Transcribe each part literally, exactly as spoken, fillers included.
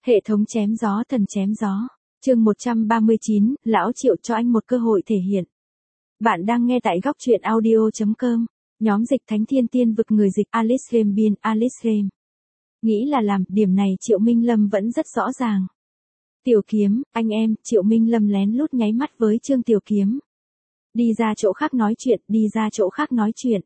Hệ thống chém gió thần chém gió. Chương một trăm ba mươi chín, lão Triệu cho anh một cơ hội thể hiện. Bạn đang nghe tại góc truyện audio chấm com. Nhóm dịch Thánh Thiên Tiên vực người dịch Alice Rem biên Alice Rem. Nghĩ là làm, điểm này Triệu Minh Lâm vẫn rất rõ ràng. Tiểu Kiếm, anh em, Triệu Minh Lâm lén lút nháy mắt với Trương Tiểu Kiếm. Đi ra chỗ khác nói chuyện, đi ra chỗ khác nói chuyện.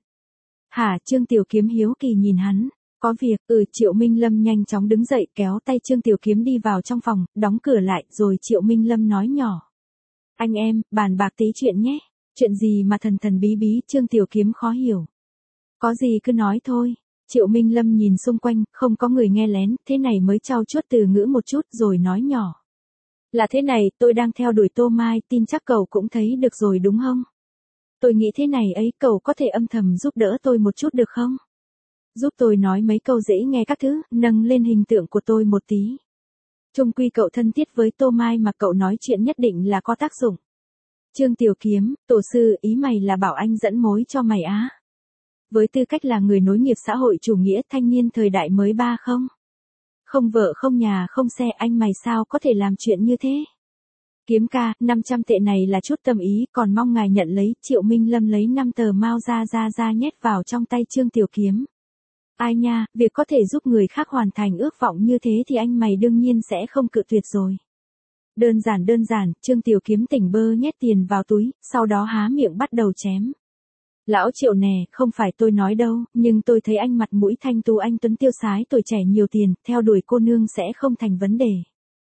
Hả? Trương Tiểu Kiếm hiếu kỳ nhìn hắn. Có việc, ừ. Triệu Minh Lâm nhanh chóng đứng dậy kéo tay Trương Tiểu Kiếm đi vào trong phòng, đóng cửa lại, rồi Triệu Minh Lâm nói nhỏ. Anh em, bàn bạc tí chuyện nhé. Chuyện gì mà thần thần bí bí? Trương Tiểu Kiếm khó hiểu. Có gì cứ nói thôi. Triệu Minh Lâm nhìn xung quanh, không có người nghe lén, thế này mới trau chuốt từ ngữ một chút rồi nói nhỏ. Là thế này, tôi đang theo đuổi Tô Mai, tin chắc cậu cũng thấy được rồi đúng không? Tôi nghĩ thế này ấy, cậu có thể âm thầm giúp đỡ tôi một chút được không? Giúp tôi nói mấy câu dễ nghe các thứ, nâng lên hình tượng của tôi một tí. Chung quy cậu thân thiết với Tô Mai mà cậu nói chuyện nhất định là có tác dụng. Trương Tiểu Kiếm, tổ sư, ý mày là bảo anh dẫn mối cho mày á? Với tư cách là người nối nghiệp xã hội chủ nghĩa thanh niên thời đại mới ba không? Không vợ không nhà không xe, anh mày sao có thể làm chuyện như thế? Kiếm ca, năm trăm tệ này là chút tâm ý, còn mong ngài nhận lấy. Triệu Minh Lâm lấy năm tờ mao ra ra ra nhét vào trong tay Trương Tiểu Kiếm. Ai nha, việc có thể giúp người khác hoàn thành ước vọng như thế thì anh mày đương nhiên sẽ không cự tuyệt rồi. Đơn giản đơn giản, Trương Tiểu Kiếm tỉnh bơ nhét tiền vào túi, sau đó há miệng bắt đầu chém. Lão Triệu nè, không phải tôi nói đâu, nhưng tôi thấy anh mặt mũi thanh tú anh tuấn tiêu sái tuổi trẻ nhiều tiền, theo đuổi cô nương sẽ không thành vấn đề.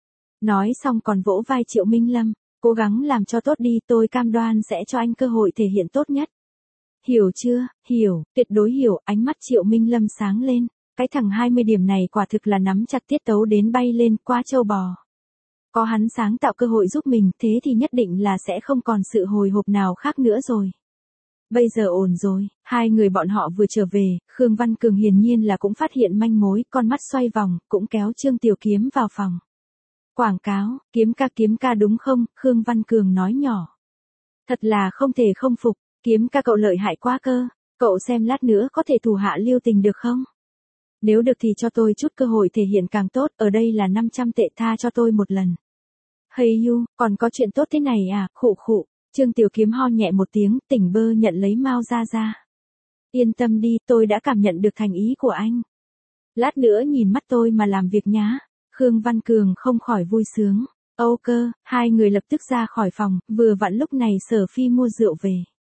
Nói xong còn vỗ vai Triệu Minh Lâm, cố gắng làm cho tốt đi, tôi cam đoan sẽ cho anh cơ hội thể hiện tốt nhất. Hiểu chưa? Hiểu, tuyệt đối hiểu. Ánh mắt Triệu Minh Lâm sáng lên. Cái thằng hai mươi điểm này quả thực là nắm chặt tiết tấu đến bay lên qua châu bò. Có hắn sáng tạo cơ hội giúp mình, thế thì nhất định là sẽ không còn sự hồi hộp nào khác nữa rồi. Bây giờ ổn rồi, hai người bọn họ vừa trở về, Khương Văn Cường hiển nhiên là cũng phát hiện manh mối, con mắt xoay vòng, cũng kéo Trương Tiểu Kiếm vào phòng. Quảng cáo, kiếm ca kiếm ca đúng không? Khương Văn Cường nói nhỏ. Thật là không thể không phục. Kiếm ca cậu lợi hại quá cơ, cậu xem lát nữa có thể thủ hạ lưu tình được không? Nếu được thì cho tôi chút cơ hội thể hiện càng tốt, ở đây là năm trăm tệ, tha cho tôi một lần. Hey you, còn có chuyện tốt thế này à? Khụ khụ. Trương Tiểu Kiếm ho nhẹ một tiếng, tỉnh bơ nhận lấy mao ra ra. Yên tâm đi, tôi đã cảm nhận được thành ý của anh. Lát nữa nhìn mắt tôi mà làm việc nhá. Khương Văn Cường không khỏi vui sướng. Âu cơ, hai người lập tức ra khỏi phòng, vừa vặn lúc này Sở Phi mua rượu về.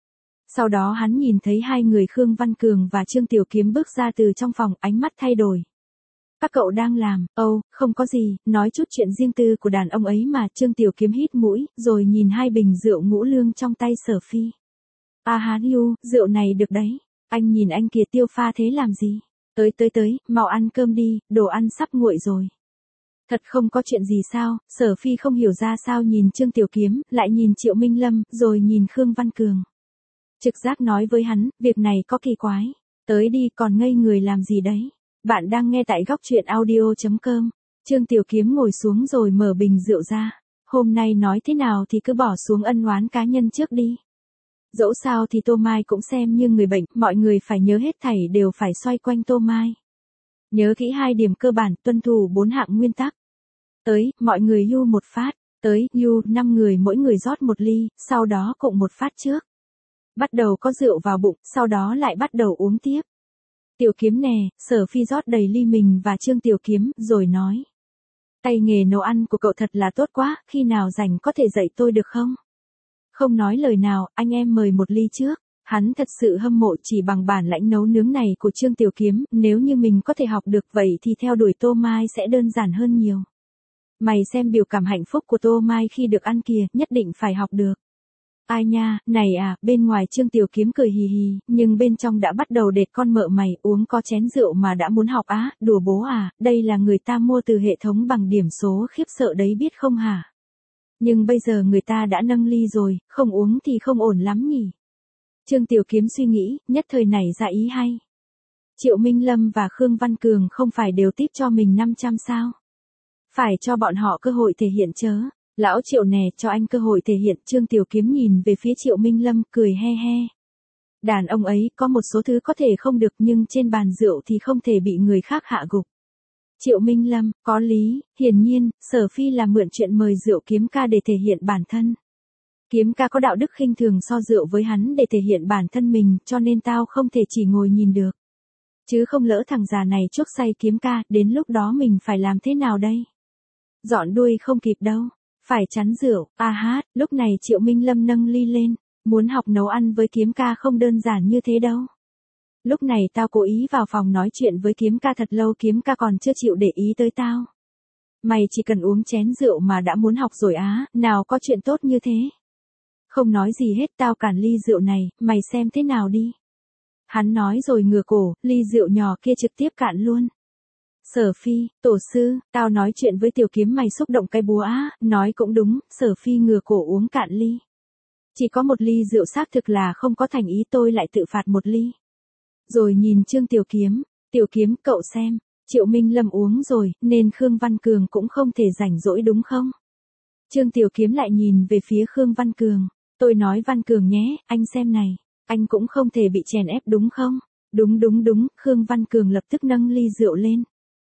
Sau đó hắn nhìn thấy hai người Khương Văn Cường và Trương Tiểu Kiếm bước ra từ trong phòng, ánh mắt thay đổi. Các cậu đang làm? Âu, không có gì, nói chút chuyện riêng tư của đàn ông ấy mà. Trương Tiểu Kiếm hít mũi, rồi nhìn hai bình rượu ngũ lương trong tay Sở Phi. À hán yu, rượu này được đấy. Anh nhìn anh kia tiêu pha thế làm gì? Tới tới tới, mau ăn cơm đi, đồ ăn sắp nguội rồi. Thật không có chuyện gì sao? Sở Phi không hiểu ra sao nhìn Trương Tiểu Kiếm, lại nhìn Triệu Minh Lâm, rồi nhìn Khương Văn Cường. Trực giác nói với hắn, việc này có kỳ quái. Tới đi, còn ngây người làm gì đấy? Bạn đang nghe tại góc truyện audio chấm com. Trương Tiểu Kiếm ngồi xuống rồi mở bình rượu ra. Hôm nay nói thế nào thì cứ bỏ xuống ân oán cá nhân trước đi. Dẫu sao thì Tô Mai cũng xem như người bệnh, mọi người phải nhớ hết thảy đều phải xoay quanh Tô Mai. Nhớ kỹ hai điểm cơ bản, tuân thủ bốn hạng nguyên tắc. Tới, mọi người yu một phát. Tới, yu, năm người mỗi người rót một ly, sau đó cộng một phát trước. Bắt đầu có rượu vào bụng, sau đó lại bắt đầu uống tiếp. Tiểu Kiếm nè, Sở Phi rót đầy ly mình và Trương Tiểu Kiếm, rồi nói. Tay nghề nấu ăn của cậu thật là tốt quá, khi nào rảnh có thể dạy tôi được không? Không nói lời nào, anh em mời một ly trước. Hắn thật sự hâm mộ chỉ bằng bản lãnh nấu nướng này của Trương Tiểu Kiếm, nếu như mình có thể học được vậy thì theo đuổi Tô Mai sẽ đơn giản hơn nhiều. Mày xem biểu cảm hạnh phúc của Tô Mai khi được ăn kìa, nhất định phải học được. Ai nha, này à, bên ngoài Trương Tiểu Kiếm cười hì hì, nhưng bên trong đã bắt đầu đệt con mợ mày, uống có chén rượu mà đã muốn học á, đùa bố à, đây là người ta mua từ hệ thống bằng điểm số khiếp sợ đấy biết không hả? Nhưng bây giờ người ta đã nâng ly rồi, không uống thì không ổn lắm nhỉ? Trương Tiểu Kiếm suy nghĩ, nhất thời nảy ra ý hay. Triệu Minh Lâm và Khương Văn Cường không phải đều tiếp cho mình năm trăm sao? Phải cho bọn họ cơ hội thể hiện chớ. Lão Triệu nè, cho anh cơ hội thể hiện. Trương Tiểu Kiếm nhìn về phía Triệu Minh Lâm, cười he he. Đàn ông ấy có một số thứ có thể không được, nhưng trên bàn rượu thì không thể bị người khác hạ gục. Triệu Minh Lâm, có lý, hiển nhiên, Sở Phi là mượn chuyện mời rượu Kiếm ca để thể hiện bản thân. Kiếm ca có đạo đức khinh thường so rượu với hắn để thể hiện bản thân mình, cho nên tao không thể chỉ ngồi nhìn được. Chứ không lỡ thằng già này chuốc say Kiếm ca, đến lúc đó mình phải làm thế nào đây? Dọn đuôi không kịp đâu, phải chắn rượu, a hát, lúc này Triệu Minh Lâm nâng ly lên, muốn học nấu ăn với Kiếm ca không đơn giản như thế đâu. Lúc này tao cố ý vào phòng nói chuyện với Kiếm ca thật lâu, Kiếm ca còn chưa chịu để ý tới tao. Mày chỉ cần uống chén rượu mà đã muốn học rồi á, nào có chuyện tốt như thế. Không nói gì hết, tao cản ly rượu này, mày xem thế nào đi. Hắn nói rồi ngửa cổ, ly rượu nhỏ kia trực tiếp cạn luôn. Sở Phi, tổ sư, tao nói chuyện với Tiểu Kiếm mày xúc động cái búa á, nói cũng đúng, Sở Phi ngửa cổ uống cạn ly. Chỉ có một ly rượu xác thực là không có thành ý, tôi lại tự phạt một ly. Rồi nhìn Trương Tiểu Kiếm, Tiểu Kiếm cậu xem, Triệu Minh Lâm uống rồi, nên Khương Văn Cường cũng không thể rảnh rỗi đúng không? Trương Tiểu Kiếm lại nhìn về phía Khương Văn Cường, tôi nói Văn Cường nhé, anh xem này, anh cũng không thể bị chèn ép đúng không? Đúng đúng đúng, Khương Văn Cường lập tức nâng ly rượu lên.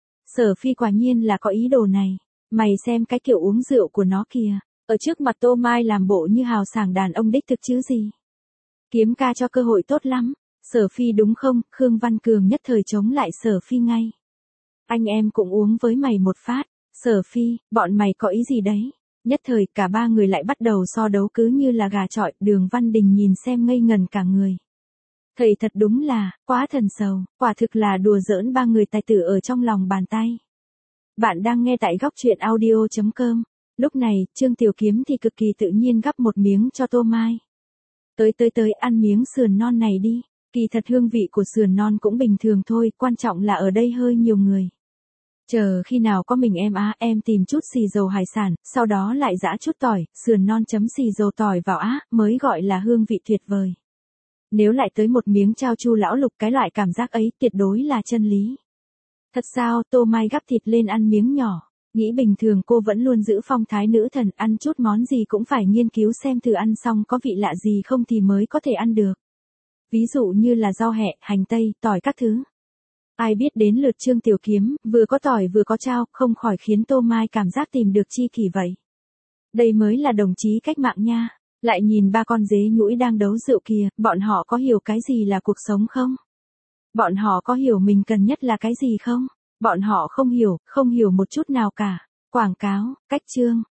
Sở Phi quả nhiên là có ý đồ này, mày xem cái kiểu uống rượu của nó kìa, ở trước mặt Tô Mai làm bộ như hào sảng đàn ông đích thực chứ gì. Kiếm ca cho cơ hội tốt lắm. Sở Phi đúng không? Khương Văn Cường nhất thời chống lại Sở Phi ngay. Anh em cũng uống với mày một phát. Sở Phi, bọn mày có ý gì đấy? Nhất thời cả ba người lại bắt đầu so đấu cứ như là gà chọi. Đường Văn Đình nhìn xem ngây ngần cả người. Thầy thật đúng là, quá thần sầu, quả thực là đùa giỡn ba người tài tử ở trong lòng bàn tay. Bạn đang nghe tại góc truyện audio chấm com. Lúc này, Trương Tiểu Kiếm thì cực kỳ tự nhiên gắp một miếng cho Tô Mai. Tới tới tới ăn miếng sườn non này đi. Kỳ thật hương vị của sườn non cũng bình thường thôi, quan trọng là ở đây hơi nhiều người. Chờ khi nào có mình em á, em tìm chút xì dầu hải sản, sau đó lại giã chút tỏi, sườn non chấm xì dầu tỏi vào á, mới gọi là hương vị tuyệt vời. Nếu lại tới một miếng chao chu lão lục, cái loại cảm giác ấy tuyệt đối là chân lý. Thật sao? Tô Mai gắp thịt lên ăn miếng nhỏ, nghĩ bình thường cô vẫn luôn giữ phong thái nữ thần, ăn chút món gì cũng phải nghiên cứu xem thử ăn xong có vị lạ gì không thì mới có thể ăn được. Ví dụ như là rau hẹ, hành tây, tỏi các thứ. Ai biết đến lượt Trương Tiểu Kiếm, vừa có tỏi vừa có chao, không khỏi khiến Tô Mai cảm giác tìm được chi kỷ vậy. Đây mới là đồng chí cách mạng nha. Lại nhìn ba con dế nhũi đang đấu rượu kìa, bọn họ có hiểu cái gì là cuộc sống không? Bọn họ có hiểu mình cần nhất là cái gì không? Bọn họ không hiểu, không hiểu một chút nào cả. Quảng cáo, cách chương.